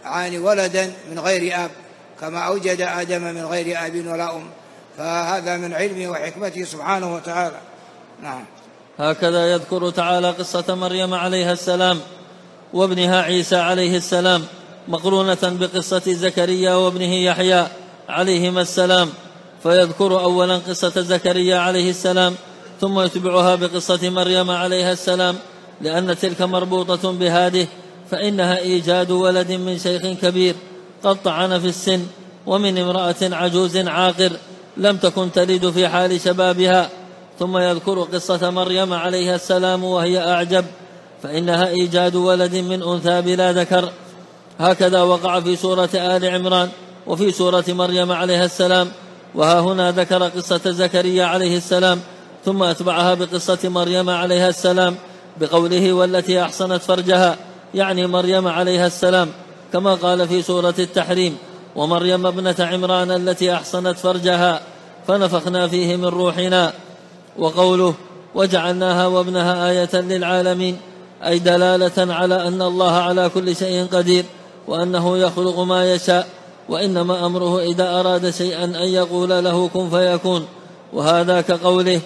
ولدا من غير أب، كما أوجد آدم من غير أب ولا أم. فهذا من علمه وحكمته سبحانه وتعالى. نعم. هكذا يذكر تعالى قصة مريم عليها السلام وابنها عيسى عليه السلام مقرونة بقصة زكريا وابنه يحيى عليهما السلام، فيذكر أولا قصة زكريا عليه السلام، ثم يتبعها بقصة مريم عليها السلام، لأن تلك مربوطة بهذه، فإنها إيجاد ولد من شيخ كبير قد طعن في السن، ومن امرأة عجوز عاقر لم تكن تلد في حال شبابها. ثم يذكر قصة مريم عليها السلام وهي أعجب، فإنها إيجاد ولد من أنثى بلا ذكر. هكذا وقع في سورة آل عمران وفي سورة مريم عليها السلام. وها هنا ذكر قصة زكريا عليه السلام، ثم أتبعها بقصة مريم عليها السلام بقوله والتي أحصنت فرجها، يعني مريم عليها السلام، كما قال في سورة التحريم ومريم ابنة عمران التي أحصنت فرجها فنفخنا فيه من روحنا. وقوله وجعلناها وابنها آية للعالمين، أي دلالة على أن الله على كل شيء قدير، وأنه يخلق ما يشاء، وإنما أمره إذا أراد شيئا أن يقول له كن فيكون. وهذا كقوله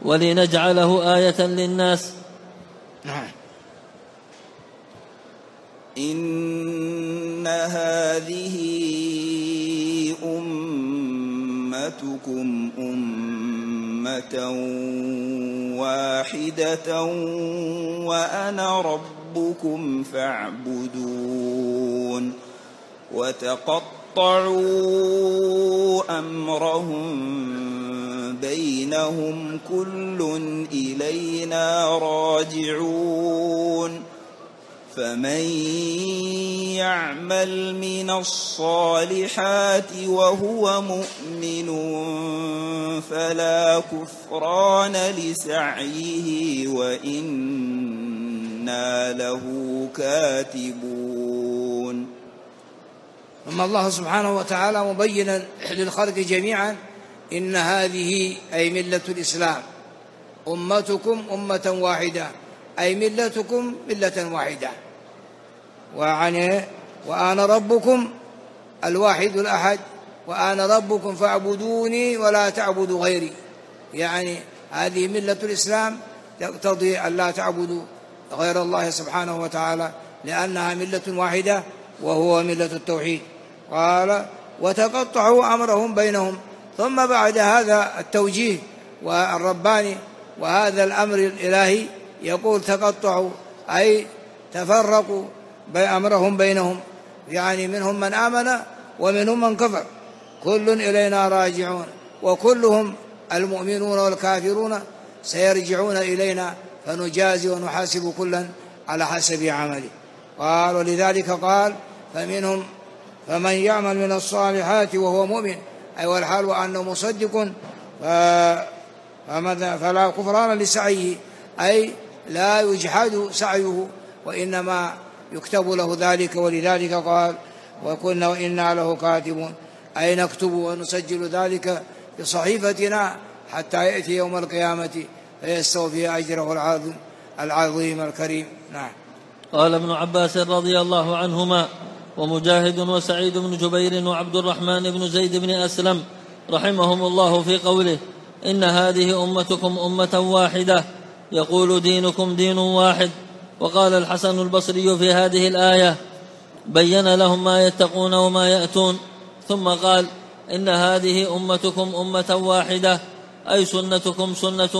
ولنجعله آية للناس. إن هذه أمتكم أمة واحدة وأنا ربكم فاعبدون. وتقطعوا أمرهم بينهم كل إلينا راجعون. فمن يعمل من الصالحات وهو مؤمن فلا كفران لسعيه وإنا له كاتبون. ثم الله سبحانه وتعالى مبينا للخلق جميعا إن هذه أي ملة الإسلام أمتكم أمة واحدة، أي ملتكم ملة واحدة. وأنا ربكم الواحد الأحد، وأنا ربكم فاعبدوني ولا تعبدوا غيري. يعني هذه ملة الإسلام تقتضي أن لا تعبدوا غير الله سبحانه وتعالى، لأنها ملة واحدة وهو ملة التوحيد. قال وتقطعوا أمرهم بينهم. ثم بعد هذا التوجيه والرباني وهذا الأمر الإلهي يقول تقطعوا، أي تفرقوا بأمرهم بينهم، يعني منهم من آمن ومنهم من كفر، كل إلينا راجعون، وكلهم المؤمنون والكافرون سيرجعون إلينا فنجازي ونحاسب كلا على حسب عمله. قال ولذلك قال فمن يعمل من الصالحات وهو مؤمن، أي والحال وأنه مصدق فلا كفران لسعيه، أي لا يجحد سعيه وإنما يكتب له ذلك. ولذلك قال وكنا وإنا له كاتبون، أي نكتب ونسجل ذلك بصحيفتنا حتى يأتي يوم القيامة فيستوفي أجره العظيم الكريم. نعم. قال ابن عباس رضي الله عنهما ومجاهد وسعيد بن جبير وعبد الرحمن بن زيد بن أسلم رحمهم الله في قوله إن هذه أمتكم أمة واحدة، يقول دينكم دين واحد، وقال الحسن البصري في هذه الآية: بين لهم ما يتقون وما يأتون، ثم قال: إن هذه أمتكم أمة واحدة، أي سنتكم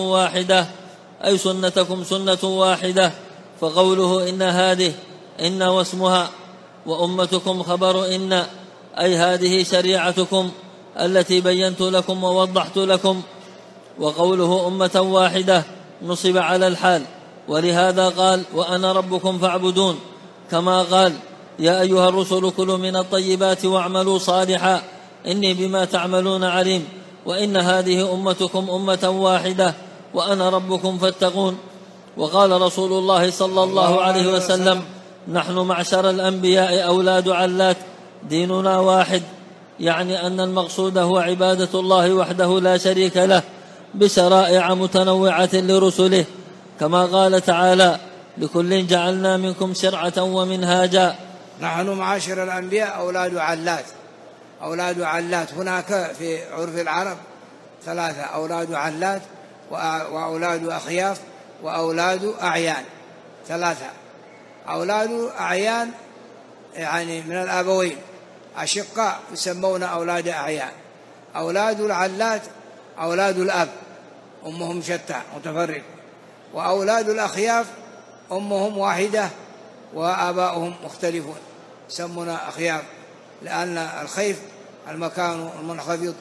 سنة واحدة. فقوله إن هذه إن واسمها، وأمتكم خبر إن، أي هذه شريعتكم التي بينت لكم ووضحت لكم. وقوله أمة واحدة نصب على الحال، ولهذا قال: وأنا ربكم فاعبدون، كما قال: يا أيها الرسل كلوا من الطيبات واعملوا صالحا إني بما تعملون عليم. وإن هذه أمتكم أمة واحدة وأنا ربكم فاتقون. وقال رسول الله صلى الله عليه وسلم: نحن معشر الأنبياء أولاد علات، ديننا واحد، يعني أن المقصود هو عبادة الله وحده لا شريك له، بشرائع متنوعة لرسله، كما قال تعالى: لكل جعلنا منكم شرعة ومنهاجا. نحن معاشر الأنبياء أولاد علات. أولاد علات هناك في عرف العرب ثلاثة: أولاد علات، وأولاد أخياف، وأولاد أعيان. ثلاثة: أولاد أعيان يعني من الأبوين، أشقاء يسمون أولاد أعيان. أولاد العلات أولاد الأب، أمهم شتى متفرق. وأولاد الأخياف أمهم واحدة وآباؤهم مختلفون، يسمون أخياف، لأن الخيف المكان المنخفض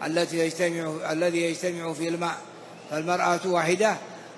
الذي يجتمع فيه الماء، فالمرأة واحدة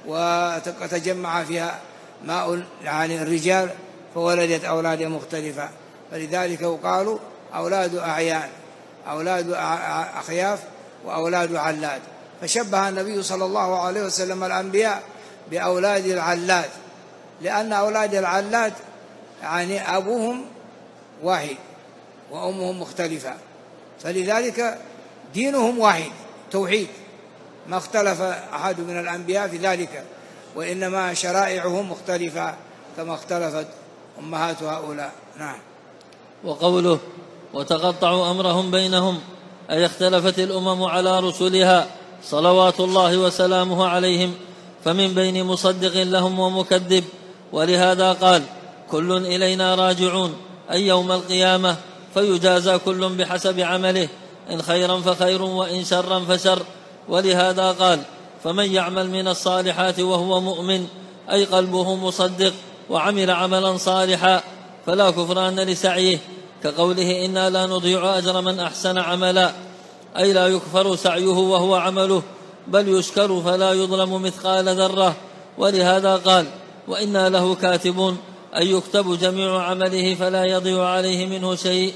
وتجمع فيها ماء يعني الرجال، فولدت أولاد مختلفة، فلذلك قالوا أولاد أعيان، أولاد أخياف، وأولاد علات. فشبه النبي صلى الله عليه وسلم الأنبياء بأولاد العلات، لأن أولاد العلات يعني أبوهم واحد وأمهم مختلفة، فلذلك دينهم واحد، توحيد، ما اختلف أحد من الأنبياء في ذلك، وإنما شرائعهم مختلفة كما اختلفت أمهات هؤلاء. نعم. وقوله: وتقطعوا أمرهم بينهم، أي اختلفت الأمم على رسلها صلوات الله وسلامه عليهم، فمن بين مصدق لهم ومكذب. ولهذا قال: كل إلينا راجعون، أي يوم القيامة، فيجازى كل بحسب عمله، إن خيرا فخير وإن شرا فشر. ولهذا قال: فمن يعمل من الصالحات وهو مؤمن، أي قلبه مصدق وعمل عملا صالحا، فلا كفران لسعيه، كقوله: إنا لا نضيع أجر من أحسن عملا، أي لا يكفر سعيه وهو عمله، بل يشكر فلا يظلم مثقال ذرة. ولهذا قال: وإنا له كاتبون، أي يكتب جميع عمله فلا يضيع عليه منه شيء.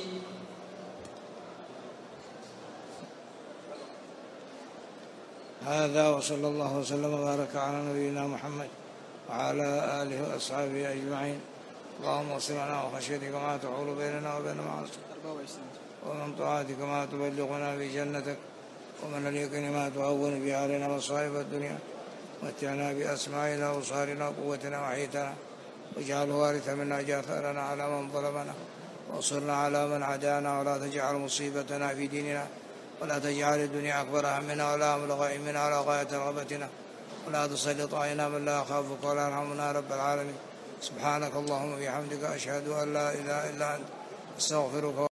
هذا وصلى الله وسلم وبارك على نبينا محمد وعلى آله وأصحابه أجمعين. اللهم اغفر لنا وخشيتك ما تحول بيننا وبين معاصيك، ومن طاعتك ما تبلغنا بجنتك، ومن اليقين ما تهون به علينا مصائب الدنيا، ومتعنا بأسماعنا وأبصارنا وقوتنا وحيتنا، واجعله وارثا منا، اجعل ثأرنا على من ظلمنا، وانصرنا على من عادانا، ولا تجعل مصيبتنا في ديننا، ولا تجعل الدنيا أكبر همنا ولا مبلغ علمنا ولا غاية رغبتنا، ولا تسلط علينا من لا يخافك ولا يرحمنا رب العالمين. سبحانك اللهم وبحمدك، أشهد أن لا إله إلا أنت، أستغفرك.